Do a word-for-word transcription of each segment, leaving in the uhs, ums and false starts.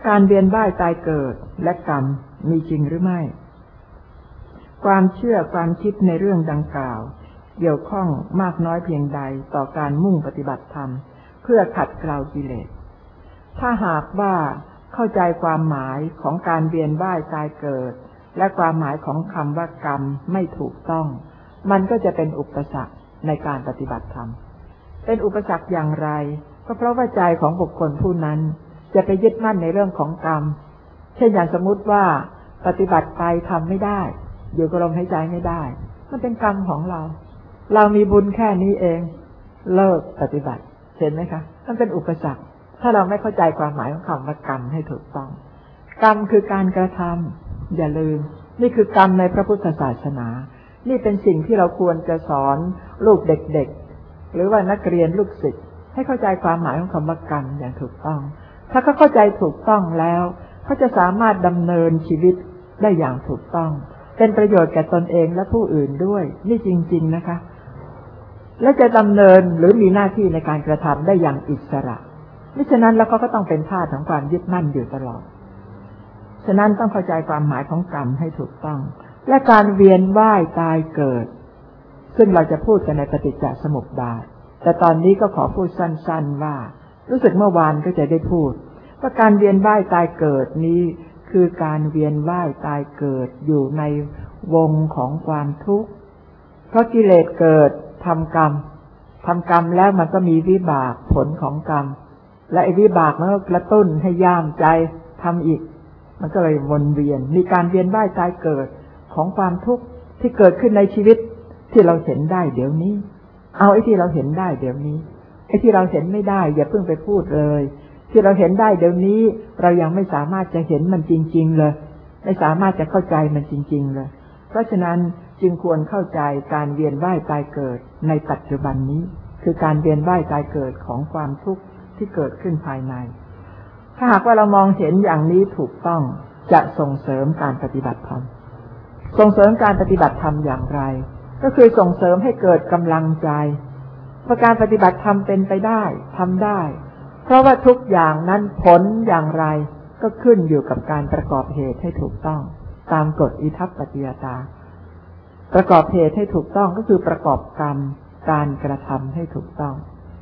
การเวียนว่ายตายเกิดและกรรมมีจริงหรือไม่ความเชื่อความคิดในเรื่องดังกล่าวเกี่ยวข้องมากน้อยเพียงใดต่อการมุ่งปฏิบัติธรรมเพื่อขัดเกลากิเลสถ้าหากว่าเข้าใจความหมายของการเวียนว่ายตายเกิดและความหมายของคำว่ากรรมไม่ถูกต้องมันก็จะเป็นอุปสรรคในการปฏิบัติธรรมเป็นอุปสรรคอย่างไรก็เพราะว่าใจของบุคคลผู้นั้นจะไปยึดมั่นในเรื่องของกรรมเช่นอย่างสมมุติว่าปฏิบัติไปทำไม่ได้อยู่กับลมหายใจไม่ได้มันเป็นกรรมของเราเรามีบุญแค่นี้เองเลิกปฏิบัติเห็นไหมคะมันเป็นอุปสรรคถ้าเราไม่เข้าใจความหมายของคำว่ากรรมให้ถูกต้องกรรมคือการกระทำอย่าลืมนี่คือกรรมในพระพุทธศาสนานี่เป็นสิ่งที่เราควรจะสอนลูกเด็กๆหรือว่านักเรียนลูกศิษย์ให้เข้าใจความหมายของคำว่ากรรมอย่างถูกต้องถ้าเขาเข้าใจถูกต้องแล้วเขาจะสามารถดำเนินชีวิตได้อย่างถูกต้องเป็นประโยชน์แก่ตนเองและผู้อื่นด้วยนี่จริงๆนะคะและจะดำเนินหรือมีหน้าที่ในการกระทำได้อย่างอิสระมิฉะนั้นแล้วเขาก็ต้องเป็นทาสของความยึดมั่นอยู่ตลอดฉะนั้นต้องเข้าใจความหมายของกรรมให้ถูกต้องและการเวียนว่ายตายเกิดซึ่งเราจะพูดกันในปฏิจจสมุปบาทแต่ตอนนี้ก็ขอพูดสั้นๆว่ารู้สึกเมื่อวานก็จะได้พูดว่าการเวียนว่ายตายเกิดนี้คือการเวียนว่ายตายเกิดอยู่ในวงของความทุกข์เพราะกิเลสเกิดทำกรรมทำกรรมแล้วมันก็มีวิบากผลของกรรมและไอ้วิบากมันก็กระตุ้นให้ย่ามใจทำอีกมันก็เลยวนเวียนมีการเวียนว่ายตายเกิดของความทุกข์ที่เกิดขึ้นในชีวิตที่เราเห็นได้เดี๋ยวนี้เอาไอ้ที่เราเห็นได้เดี๋ยวนี้ไอ้ที่เราเห็นไม่ได้อย่าเพิ่งไปพูดเลยที่เราเห็นได้เดี๋ยวนี้เรายังไม่สามารถจะเห็นมันจริงๆเลยไม่สามารถจะเข้าใจมันจริงๆเลยเพราะฉะนั้นจึงควรเข้าใจการเวียนว่ายตายเกิดในปัจจุบันนี้คือการเวียนว่ายตายเกิดของความทุกข์ที่เกิดขึ้นภายในถ้าหากว่าเรามองเห็นอย่างนี้ถูกต้องจะส่งเสริมการปฏิบัติธรรมส่งเสริมการปฏิบัติธรรมอย่างไรก็คือส่งเสริมให้เกิดกำลังใจว่าการปฏิบัติธรรมเป็นไปได้ทำได้เพราะว่าทุกอย่างนั้นผลอย่างไรก็ขึ้นอยู่กับการประกอบเหตุให้ถูกต้องตามกฎอิทัปปัจจยตาประกอบเหตุให้ถูกต้องก็คือประกอบกรรมการกระทำให้ถูกต้อง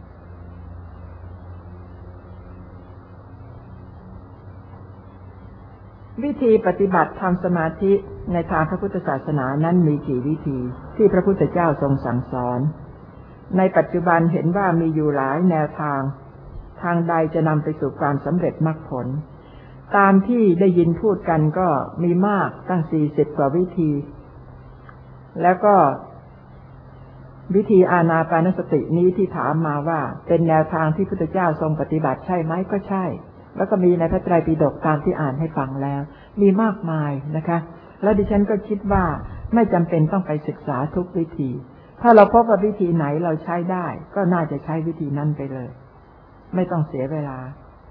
วิธีปฏิบัติทำสมาธิในทางพระพุทธศาสนานั้นมีกี่วิธีที่พระพุทธเจ้าทรงสั่งสอนในปัจจุบันเห็นว่ามีอยู่หลายแนวทางทางใดจะนำไปสู่ความสำเร็จมรรคผลตามที่ได้ยินพูดกันก็มีมากตั้งสี่สิบกว่าวิธีแล้วก็วิธีอานาปานสตินี้ที่ถามมาว่าเป็นแนวทางที่พระพุทธเจ้าทรงปฏิบัติใช่ไหมก็ใช่แล้วก็มีในพระไตรปิฎกตามที่อ่านให้ฟังแล้วมีมากมายนะคะแล้วดิฉันก็คิดว่าไม่จำเป็นต้องไปศึกษาทุกวิธีถ้าเราพบว่าวิธีไหนเราใช้ได้ก็น่าจะใช้วิธีนั้นไปเลยไม่ต้องเสียเวลา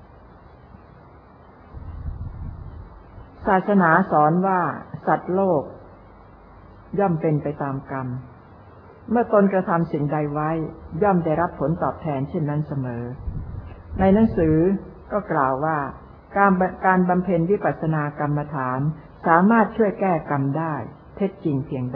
ศาสนาสอนว่าสัตว์โลกย่อมเป็นไปตามกรรมเมื่อตนกระทำสิ่งใดไว้ย่อมได้รับผลตอบแทนเช่นนั้นเสมอในหนังสือก็กล่าวว่าการการบำเพ็ญวิปัสสนากรรมฐานสามารถช่วยแก้กรรมได้เท็จจริงเพียงใด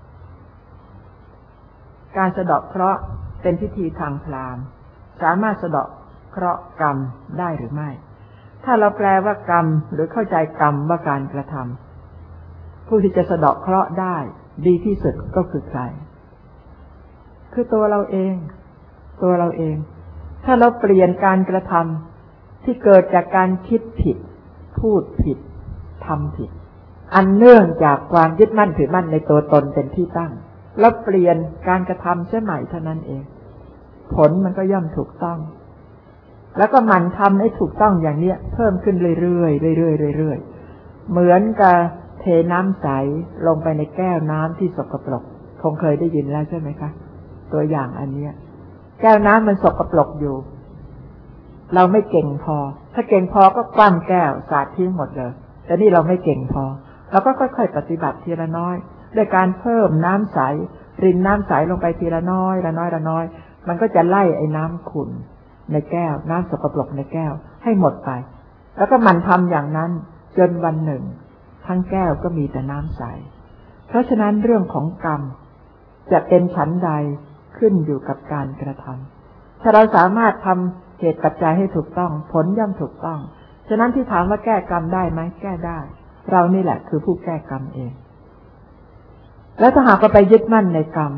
การสะเดาะเคราะห์เป็นพิธีทางพราหมณ์สามารถสะเดาะเคราะห์กรรมได้หรือไม่ถ้าเราแปลว่ากรรมหรือเข้าใจกรรมว่าการกระทำผู้ที่จะสะเดาะเคราะห์ได้ดีที่สุดก็คือใครคือตัวเราเองตัวเราเองถ้าเราเปลี่ยนการกระทำที่เกิดจากการคิดผิดพูดผิดทำผิดอันเนื่องจากความยึดมั่นถือมั่นในตัวตนเป็นที่ตั้งแล้วเปลี่ยนการกระทำเสียใหม่เท่านั้นเองผลมันก็ย่อมถูกต้องแล้วก็หมั่นทำให้ถูกต้องอย่างเนี้ยเพิ่มขึ้นเรื่อยๆเรื่อยๆเรื่อยๆเหมือนกับเทน้ำใสลงไปในแก้วน้ำที่สกปรกคงเคยได้ยินแล้วใช่ไหมคะตัวอย่างอันเนี้ยแก้วน้ำมันสกปรกอยู่เราไม่เก่งพอถ้าเก่งพอก็คว่ำแก้วสาดทิ้งหมดเลยแต่นี่เราไม่เก่งพอเราก็ค่อยๆปฏิบัติทีละน้อยด้วยการเพิ่มน้ำใสรินน้ำใสลงไปทีละน้อยละน้อยละน้อยมันก็จะไล่ไอ้น้ำขุ่นในแก้วน้ำสกปรกในแก้วให้หมดไปแล้วก็หมั่นทำอย่างนั้นจนวันหนึ่งทั้งแก้วก็มีแต่น้ำใสเพราะฉะนั้นเรื่องของกรรมจะเป็นฉันใดขึ้นอยู่กับการกระทำถ้าเราสามารถทำเหตุปัจจัยให้ถูกต้องผลย่อมถูกต้องฉะนั้นที่ถามว่าแก้กรรมได้ไหมแก้ได้เรานี่แหละคือผู้แก้กรรมเองแล้วถ้าหากว่าไปยึดมั่นในกรรม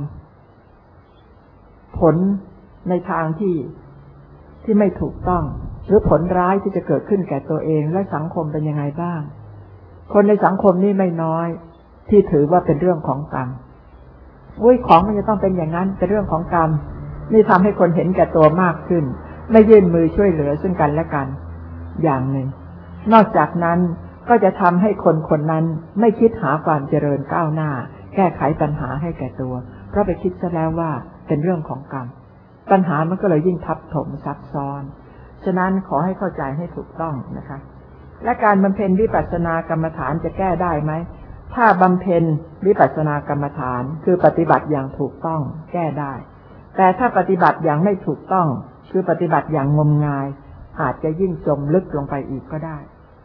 ผลในทางที่ที่ไม่ถูกต้องหรือผลร้ายที่จะเกิดขึ้นแก่ตัวเองและสังคมเป็นยังไงบ้างคนในสังคมนี่ไม่น้อยที่ถือว่าเป็นเรื่องของกรรมอุ้ยของมันจะต้องเป็นอย่างนั้นเป็นเรื่องของกรรมนี่ทำให้คนเห็นแก่ตัวมากขึ้นไม่ยื่นมือช่วยเหลือซึ่งกันและกันอย่างหนึ่งนอกจากนั้นก็จะทำให้คนคนนั้นไม่คิดหาความเจริญก้าวหน้าแก้ไขปัญหาให้แก่ตัวเพราะไปคิดซะแล้วว่าเป็นเรื่องของกรรมปัญหามันก็เลยยิ่งทับถมซับซ้อนฉะนั้นขอให้เข้าใจให้ถูกต้องนะคะและการบำเพ็ญวิปัสสนากรรมฐานจะแก้ได้ไหมถ้าบำเพ็ญวิปัสสนากรรมฐานคือปฏิบัติอย่างถูกต้องแก้ได้แต่ถ้าปฏิบัติอย่างไม่ถูกต้องคือปฏิบัติอย่างงมงายอาจจะยิ่งจมลึกลงไปอีกก็ได้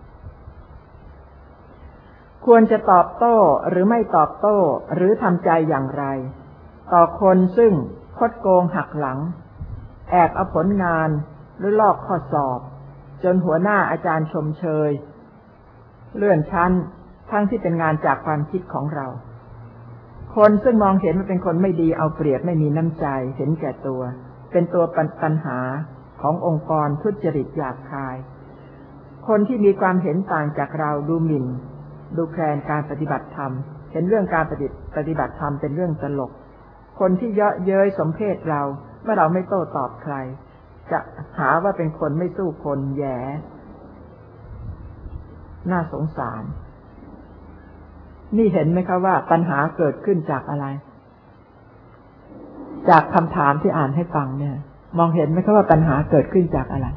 ควรจะตอบโต้หรือไม่ตอบโต้หรือทำใจอย่างไรต่อคนซึ่งคดโกงหักหลังแอบเอาผลงานหรือลอกข้อสอบจนหัวหน้าอาจารย์ชมเชยเลื่อนชั้นทั้งที่เป็นงานจากความคิดของเราคนซึ่งมองเห็นว่าเป็นคนไม่ดีเอาเปรียบไม่มีน้ำใจเห็นแก่ตัวเป็นตัวปัญหาขององค์กรทุจริตหยาบคายคนที่มีความเห็นต่างจากเราดูหมิ่นดูแคลนการปฏิบัติธรรมเห็นเรื่องการปฏิบัติธรรมเป็นเรื่องตลกคนที่เยาะเย้ยสมเพศเราเมื่อเราไม่โต้ตอบใครจะหาว่าเป็นคนไม่สู้คนแย่น่าสงสารนี่เห็นไหมคะว่าปัญหาเกิดขึ้นจากอะไรจากคำถามที่อ่านให้ฟังเนี่ยมองเห็นไหมคะว่าปัญหาเกิดขึ้นจากอะไร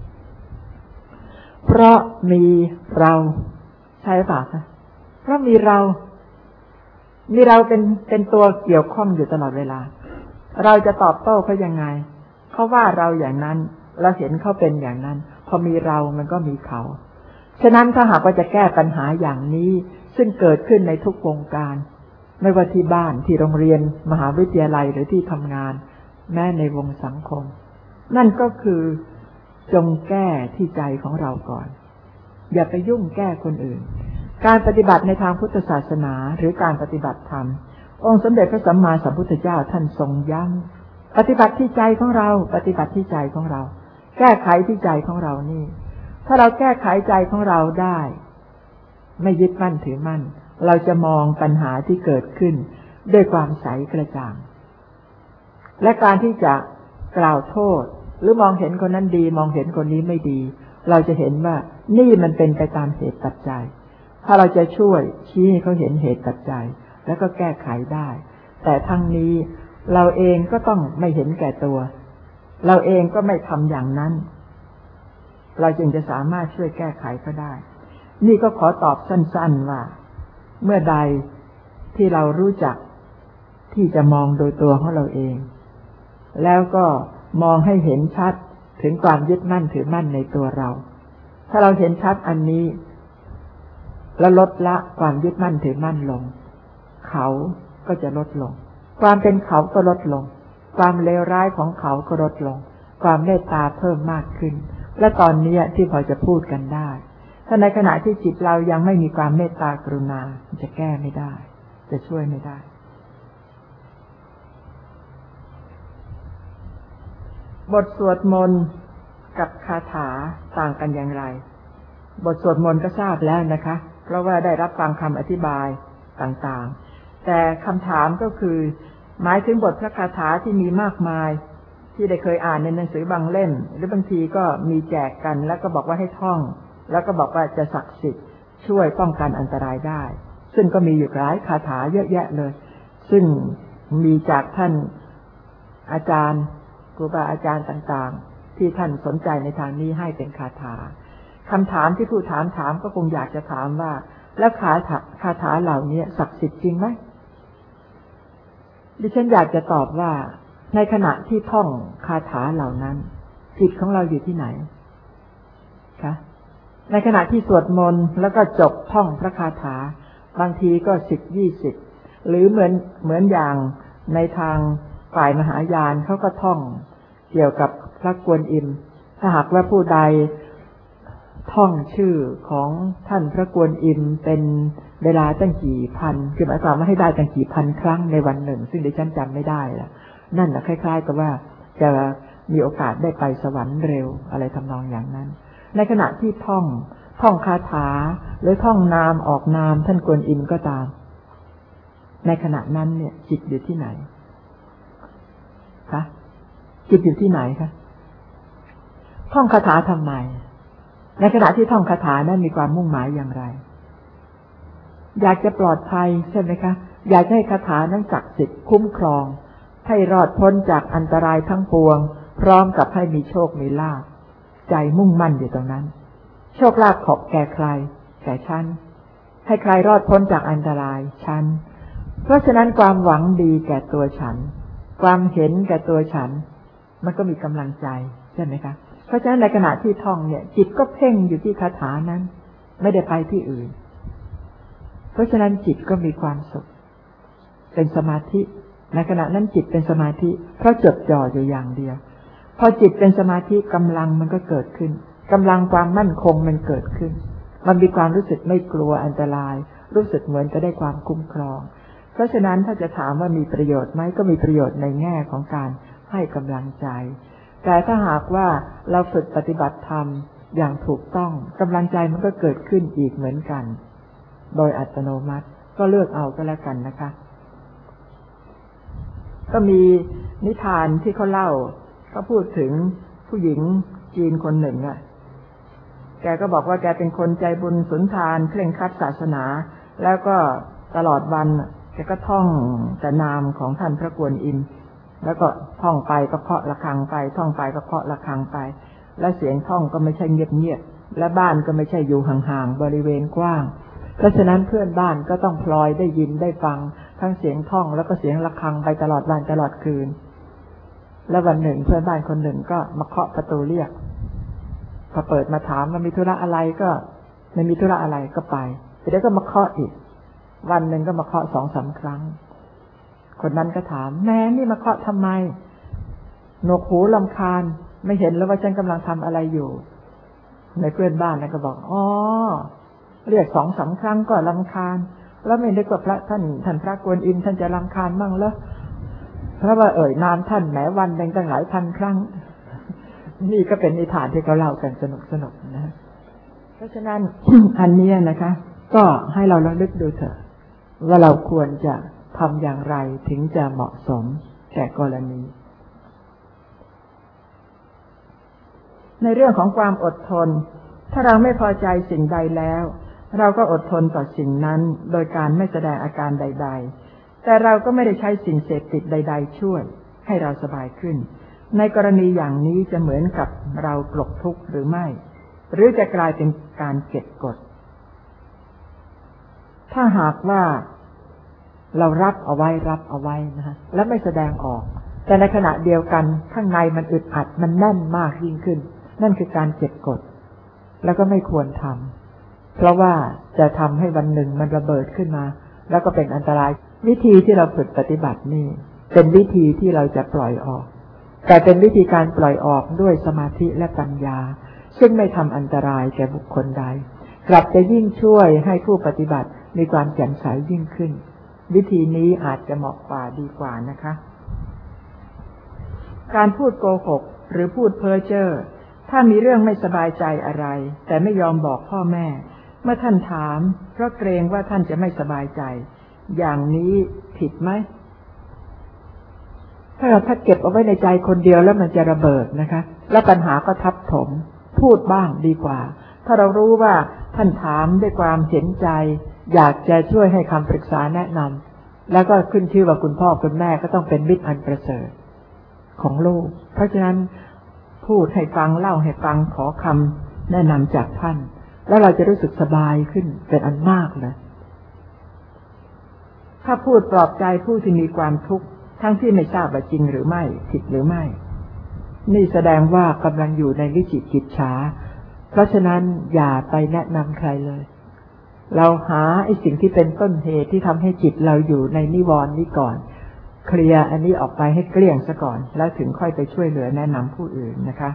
เพราะมีเราใช่ป่ะคะเพราะมีเรามีเราเป็นเป็นตัวเกี่ยวข้องอยู่ตลอดเวลาเราจะตอบโต้เขายังไงเขาว่าเราอย่างนั้นเราเห็นเขาเป็นอย่างนั้นพอมีเรามันก็มีเขาฉะนั้นถ้าหากว่าจะแก้ปัญหาอย่างนี้ซึ่งเกิดขึ้นในทุกวงการไม่ว่าที่บ้านที่โรงเรียนมหาวิทยาลัยหรือที่ทำงานแม้ในวงสังคมนั่นก็คือจงแก้ที่ใจของเราก่อนอย่าไปยุ่งแก้คนอื่นการปฏิบัติในทางพุทธศาสนาหรือการปฏิบัติธรรมองค์สมเด็จพระสัมมาสัมพุทธเจ้าท่านทรงย้ำปฏิบัติที่ใจของเราปฏิบัติที่ใจของเราแก้ไขที่ใจของเรานี่ถ้าเราแก้ไขใจของเราได้ไม่ยึดมั่นถือมั่นเราจะมองปัญหาที่เกิดขึ้นด้วยความใสกระจ่างและการที่จะกล่าวโทษหรือมองเห็นคนนั้นดีมองเห็นคนนี้ไม่ดีเราจะเห็นว่านี่มันเป็นไปตามเหตุปัจจัยถ้าเราจะช่วยชี้ให้เขาเห็นเหตุปัจจัยแล้วก็แก้ไขได้แต่ทั้งนี้เราเองก็ต้องไม่เห็นแก่ตัวเราเองก็ไม่ทำอย่างนั้นเราจึงจะสามารถช่วยแก้ไขก็ได้นี่ก็ขอตอบสั้นๆว่าเมื่อใดที่เรารู้จักที่จะมองโดยตัวของเราเองแล้วก็มองให้เห็นชัดถึงความยึดมั่นถือมั่นในตัวเราถ้าเราเห็นชัดอันนี้แล้วลดละความยึดมั่นถือมั่นลงเขาก็จะลดลงความเป็นเขาก็ลดลงความเลวร้ายของเขาก็ลดลงความเมตตาเพิ่มมากขึ้นและตอนนี้ที่พอจะพูดกันได้ถ้าในขณะที่จิตเรายังไม่มีความเมตตากรุณาจะแก้ไม่ได้จะช่วยไม่ได้บทสวดมนต์กับคาถาต่างกันอย่างไรบทสวดมนต์ก็ทราบแล้วนะคะเพราะว่าได้รับฟังคำอธิบายต่างๆแต่คำถามก็คือหมายถึงบทพระคาถาที่มีมากมายที่ได้เคยอ่านในหนังสือบางเล่มหรือบางทีก็มีแจกกันแล้วก็บอกว่าให้ท่องแล้วก็บอกว่าจะศักดิ์สิทธิ์ช่วยป้องกันอันตรายได้ซึ่งก็มีอยู่หลายคาถาเยอะแยะเลยซึ่งมีจากท่านอาจารย์ครูบาอาจารย์ต่างๆที่ท่านสนใจในทางนี้ให้เป็นคาถาคำถามที่ผู้ถามถามก็คงอยากจะถามว่าแล้วคาถาคาถาเหล่านี้ศักดิ์สิทธิ์จริงไหมดิฉันอยากจะตอบว่าในขณะที่ท่องคาถาเหล่านั้นจิตของเราอยู่ที่ไหนคะในขณะที่สวดมนต์แล้วก็จบท่องพระคาถาบางทีก็สิบยี่สิบหรือเหมือนเหมือนอย่างในทางฝ่ายมหายานเขาก็ท่องเกี่ยวกับพระกวนอิมถ้าหากว่าผู้ใดท่องชื่อของท่านพระกวนอิมเป็นเวลาตั้งกี่พันคือหมายความว่าให้ได้ตั้งกี่พันครั้งในวันหนึ่งซึ่งดิฉันจำไม่ได้ละนั่นนะคล้ายๆกับว่าจะมีโอกาสได้ไปสวรรค์เร็วอะไรทำนองอย่างนั้นในขณะที่ท่องท่องคาถาหรือท่องนามออกนามท่านกวนอิมก็ตามในขณะนั้นเนี่ยจิตอยู่ที่ไหนคะจิตอยู่ที่ไหนคะท่องคาถาทำไมในขณะที่ท่องคาถานั้นมีความมุ่งหมายอย่างไรอยากจะปลอดภัยใช่ไหมคะอยากให้คาถานั้นศักดิ์สิทธิ์คุ้มครองให้รอดพ้นจากอันตรายทั้งปวงพร้อมกับให้มีโชคมีลาภใจมุ่งมั่นอยู่ตรงนั้นโชคลาภขอบแก่ใครแก่ฉันให้ใครรอดพ้นจากอันตรายฉันเพราะฉะนั้นความหวังดีแก่ตัวฉันความเห็นแก่ตัวฉันมันก็มีกำลังใจใช่ไหมคะเพราะฉะนั้นในขณะที่ท่องเนี่ยจิตก็เพ่งอยู่ที่คาถานั้นไม่ได้ไปที่อื่นเพราะฉะนั้นจิตก็มีความสุขเป็นสมาธิในขณะนั้นจิตเป็นสมาธิเพราะจดจ่ออยู่อย่างเดียวพอจิตเป็นสมาธิกำลังมันก็เกิดขึ้นกำลังความมั่นคงมันเกิดขึ้นมันมีความรู้สึกไม่กลัวอันตรายรู้สึกเหมือนจะได้ความคุ้มครองเพราะฉะนั้นถ้าจะถามว่ามีประโยชน์ไหมก็มีประโยชน์ในแง่ของการให้กำลังใจแต่ถ้าหากว่าเราฝึกปฏิบัติธรรมอย่างถูกต้องกำลังใจมันก็เกิดขึ้นอีกเหมือนกันโดยอัตโนมัติก็เลือกเอาก็แล้วกันนะคะก็มีนิทานที่เขาเล่าเขาพูดถึงผู้หญิงจีนคนหนึ่งอ่ะแกก็บอกว่าแกเป็นคนใจบุญสุนทานเคร่งครัดศาสนาแล้วก็ตลอดวันแกก็ท่องแต่นามของท่านพระกวนอิมแล้วก็ท่องไปก็เคาะระฆังไปท่องไปก็เคาะระฆังไปและเสียงท่องก็ไม่ใช่เงียบๆและบ้านก็ไม่ใช่อยู่ห่างๆบริเวณกว้างเพราะฉะนั้นเพื่อนบ้านก็ต้องพลอยได้ยินได้ฟังทั้งเสียงท่องแล้วก็เสียงระฆังไปตลอดวันตลอดคืนแล้ววันหนึ่งเพื่อนบ้านคนหนึ่งก็มาเคาะประตูเรียกพอเปิดมาถามว่ามีธุระอะไรก็ไม่มีธุระอะไรก็ไปเดี๋ยวก็มาเคาะอีกวันหนึ่งก็มาเคาะสองสามครั้งคนนั้นก็ถามแม่นี่มาเคาะทำไมหนวกหูรำคาญไม่เห็นแล้วว่าฉันกำลังทำอะไรอยู่ในเพื่อนบ้านนะก็บอกอ๋อเรียกสองสามครั้งก็รำคาญแล้วไม่นึกว่าพระท่านท่านพระกวนอิมท่านจะรำคาญมั่งเหรอเพราะว่าเอ่ยนามท่านแม้วันหนึ่งตั้งหลายพันครั้งนี่ก็เป็นนิทานที่เขาเล่ากันสนุกสนุกนะเพราะฉะนั้น อันนี้นะคะก็ให้เราระลึกดูเถอะว่าเราควรจะทำอย่างไรถึงจะเหมาะสมแก่กรณีในเรื่องของความอดทนถ้าเราไม่พอใจสิ่งใดแล้วเราก็อดทนต่อสิ่งนั้นโดยการไม่แสดงอาการใดๆแต่เราก็ไม่ได้ใช้สิ่งเสพติดใดๆช่วยให้เราสบายขึ้นในกรณีอย่างนี้จะเหมือนกับเราปลดทุกข์หรือไม่หรือจะกลายเป็นการเก็บกดถ้าหากว่าเรารับเอาไว้รับเอาไว้นะฮะและไม่แสดงออกแต่ในขณะเดียวกันข้างในมันอึดอัดมันแน่นมากยิ่งขึ้นนั่นคือการเก็บกดแล้วก็ไม่ควรทำเพราะว่าจะทำให้วันหนึ่งมันระเบิดขึ้นมาแล้วก็เป็นอันตรายวิธีที่เราฝึกปฏิบัตินี่เป็นวิธีที่เราจะปล่อยออกแต่เป็นวิธีการปล่อยออกด้วยสมาธิและปัญญาซึ่งไม่ทำอันตรายแก่บุคคลใดกลับจะยิ่งช่วยให้ผู้ปฏิบัติมีความแจ่มใสยิ่งขึ้นวิธีนี้อาจจะเหมาะกว่าดีกว่านะคะการพูดโกหกหรือพูดเพ้อเจ้อถ้ามีเรื่องไม่สบายใจอะไรแต่ไม่ยอมบอกพ่อแม่เมื่อท่านถามเพราะเกรงว่าท่านจะไม่สบายใจอย่างนี้ผิดไหมถ้าเราถ้าเก็บเอาไว้ในใจคนเดียวแล้วมันจะระเบิดนะคะแล้วปัญหาก็ทับถมพูดบ้างดีกว่าถ้าเรารู้ว่าท่านถามด้วยความเห็นใจอยากจะช่วยให้คำปรึกษาแนะนำแล้วก็ขึ้นชื่อว่าคุณพ่อคุณแม่ก็ต้องเป็นมิตรอันประเสริฐของลูกเพราะฉะนั้นพูดให้ฟังเล่าให้ฟังขอคำแนะนำจากท่านแล้วเราจะรู้สึกสบายขึ้นเป็นอันมากเลยถ้าพูดปลอบใจผู้ที่มีความทุกข์ทั้งที่ไม่ทราบว่าจริงหรือไม่ผิดหรือไม่นี่แสดงว่ากำลังอยู่ในวิจิกิจฉาเพราะฉะนั้นอย่าไปแนะนำใครเลยเราหาไอ้สิ่งที่เป็นต้นเหตุที่ทำให้จิตเราอยู่ในนิวรณ์นี้ก่อนเคลียร์อันนี้ออกไปให้เกลี้ยงซะก่อนแล้วถึงค่อยไปช่วยเหลือแนะนำผู้อื่นนะคะ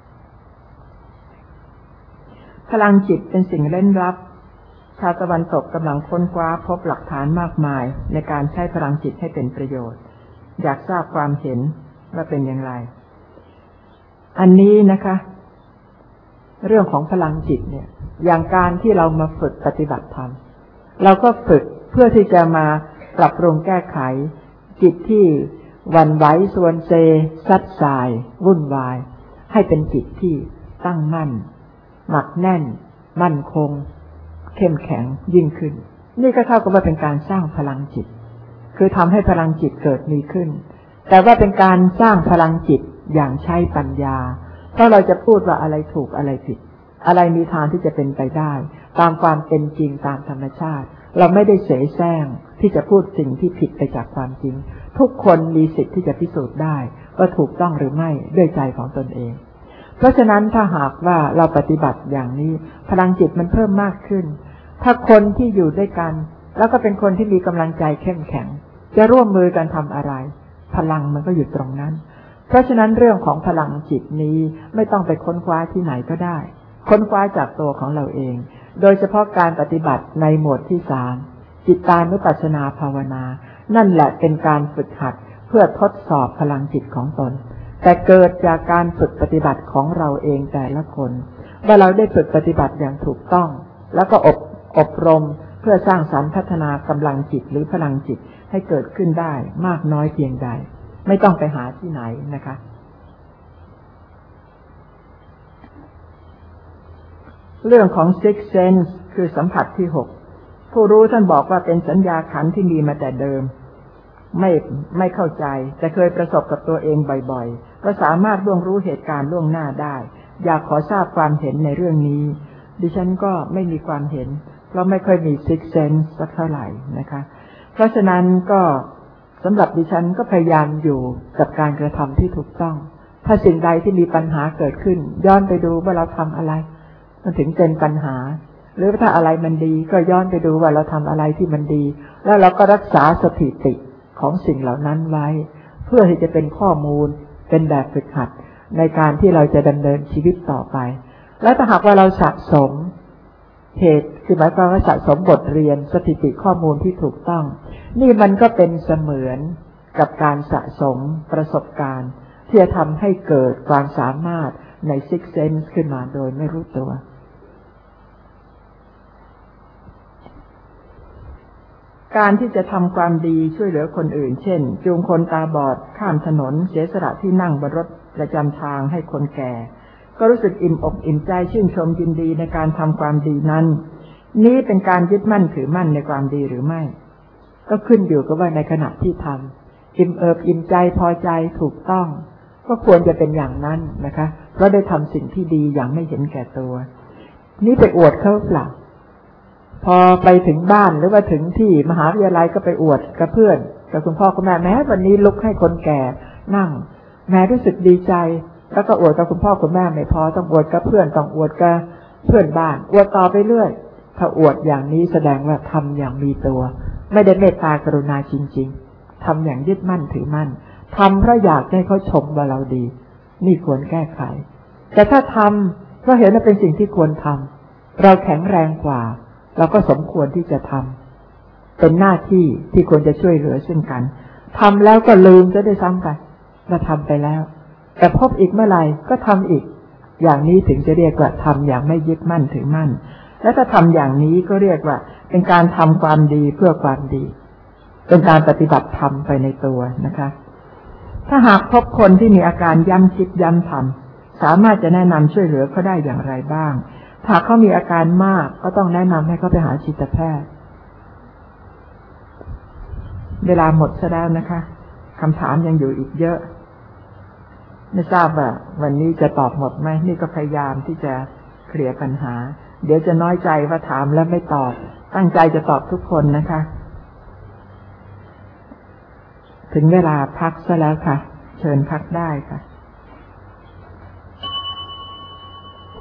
พลังจิตเป็นสิ่งเร้นลับชาวตะวันตกกำลังค้นคว้าพบหลักฐานมากมายในการใช้พลังจิตให้เป็นประโยชน์อยากทราบความเห็นว่าเป็นอย่างไรอันนี้นะคะเรื่องของพลังจิตเนี่ยอย่างการที่เรามาฝึกปฏิบัติธรรมเราก็ฝึกเพื่อที่จะมาปรับปรุงแก้ไขจิตที่หวั่นไหวส่วนเซซัดสายวุ่นวายให้เป็นจิตที่ตั้งมั่นหนักแน่นมั่นคงเข้มแข็งยิ่งขึ้นนี่ก็เท่ากับว่าเป็นการสร้างพลังจิตคือทำให้พลังจิตเกิดมีขึ้นแต่ว่าเป็นการสร้างพลังจิตอย่างใช้ปัญญาเพราะเราจะพูดว่าอะไรถูกอะไรผิดอะไรมีทางที่จะเป็นไปได้ตามความเป็นจริงตามธรรมชาติเราไม่ได้เสแสร้งที่จะพูดสิ่งที่ผิดไปจากความจริงทุกคนมีสิทธิ์ที่จะพิสูจน์ได้ว่าถูกต้องหรือไม่ด้วยใจของตนเองเพราะฉะนั้นถ้าหากว่าเราปฏิบัติอย่างนี้พลังจิตมันเพิ่มมากขึ้นถ้าคนที่อยู่ด้วยกันแล้วก็เป็นคนที่มีกำลังใจเข้มแข็งจะร่วมมือกันทำอะไรพลังมันก็อยู่ตรงนั้นเพราะฉะนั้นเรื่องของพลังจิตนี้ไม่ต้องไปค้นคว้าที่ไหนก็ได้ค้นคว้าจากตัวของเราเองโดยเฉพาะการปฏิบัติในหมวดที่สามจิตตานุปัสสนาภาวนานั่นแหละเป็นการฝึกหัดเพื่อทดสอบพลังจิตของตนแต่เกิดจากการฝึกปฏิบัติของเราเองแต่ละคนว่าเราได้ฝึกปฏิบัติอย่างถูกต้องแล้วก็อบอบรมเพื่อสร้างสรรค์พัฒนากำลังจิตหรือพลังจิตให้เกิดขึ้นได้มากน้อยเพียงใดไม่ต้องไปหาที่ไหนนะคะเรื่องของ six sense คือสัมผัสที่หกผู้รู้ท่านบอกว่าเป็นสัญญาขันธ์ที่มีมาแต่เดิมไม่ไม่เข้าใจแต่เคยประสบกับตัวเองบ่อยๆก็สามารถล่วงรู้เหตุการณ์ล่วงหน้าได้อยากขอทราบความเห็นในเรื่องนี้ดิฉันก็ไม่มีความเห็นเพราะไม่ค่อยมี six sense สักเท่าไหร่นะคะเพราะฉะนั้นก็สำหรับดิฉันก็พยายามอยู่กับการกระทำที่ถูกต้องถ้าสิ่งใดที่มีปัญหาเกิดขึ้นย้อนไปดูว่าเราทำอะไรมันถึงเป็นปัญหาหรือถ้าอะไรมันดีก็ย้อนไปดูว่าเราทำอะไรที่มันดีแล้วเราก็รักษาสถิติของสิ่งเหล่านั้นไว้เพื่อที่จะเป็นข้อมูลเป็นแบบฝึกหัดในการที่เราจะดำเนินชีวิตต่อไปและถ้าหากว่าเราสะสมเหตุคือหมายความว่าสะสมบทเรียนสถิติข้อมูลที่ถูกต้องนี่มันก็เป็นเสมือนกับการสะสมประสบการณ์ที่จะทำให้เกิดความสามารถใน six sense ขึ้นมาโดยไม่รู้ตัวการที่จะทำความดีช่วยเหลือคนอื่นเช่นจูงคนตาบอดข้ามถนนเสียสละที่นั่งบนรถประจำทางให้คนแก่ก็รู้สึกอิ่มอกอิ่มใจชื่นชมยินดีในการทำความดีนั้นนี้เป็นการยึดมั่นถือมั่นในความดีหรือไม่ก็ขึ้นอยู่กับว่าในขณะที่ทำอิ่มเอิบอิ่มใจพอใจถูกต้องก็ควรจะเป็นอย่างนั้นนะคะเพราะได้ทำสิ่งที่ดีอย่างไม่เห็นแก่ตัวนี่ไปอวดเขาเปล่าพอไปถึงบ้านหรือว่าถึงที่มหาวิทยาลัยก็ไปอวดกับเพื่อนกับคุณพ่อคุณแม่แม้วันนี้ลุกให้คนแก่นั่งแม้รู้สึกดีใจแล้วก็อวดกับคุณพ่อคุณแม่ไม่พอต้องอวดกับเพื่อนต้องอวดกับเพื่อนบ้านอวดต่อไปเรื่อยถ้าอวดอย่างนี้แสดงว่าทำอย่างมีตัวไม่ได้เมตตากรุณาจริงๆทำอย่างยึดมั่นถือมั่นทำเพราะอยากให้เขาชมว่าเราดีนี่ควรแก้ไขแต่ถ้าทำเพราะเห็นว่าเป็นสิ่งที่ควรทำเราแข็งแรงกว่าเราก็สมควรที่จะทำเป็นหน้าที่ที่ควรจะช่วยเหลือซึ่งกันทำแล้วก็ลืมจะได้ซ้ำกันเราทำไปแล้วแต่พบอีกเมื่อไหร่ก็ทำอีกอย่างนี้ถึงจะเรียกว่าทำอย่างไม่ยึดมั่นถือมั่นและถ้าทำอย่างนี้ก็เรียกว่าเป็นการทำความดีเพื่อความดีเป็นการปฏิบัติธรรมไปในตัวนะคะถ้าหากพบคนที่มีอาการย้ำคิดย้ำทำสามารถจะแนะนำช่วยเหลือเขาได้อย่างไรบ้างถ้าเขามีอาการมากก็ต้องแนะนำให้เขาไปหาจิตแพทย์เวลาหมดซะแล้วนะคะคำถามยังอยู่อีกเยอะไม่ทราบว่าวันนี้จะตอบหมดไหมนี่ก็พยายามที่จะเคลียร์ปัญหาเดี๋ยวจะน้อยใจว่าถามแล้วไม่ตอบตั้งใจจะตอบทุกคนนะคะถึงเวลาพักซะแล้วค่ะเชิญพักได้ค่ะ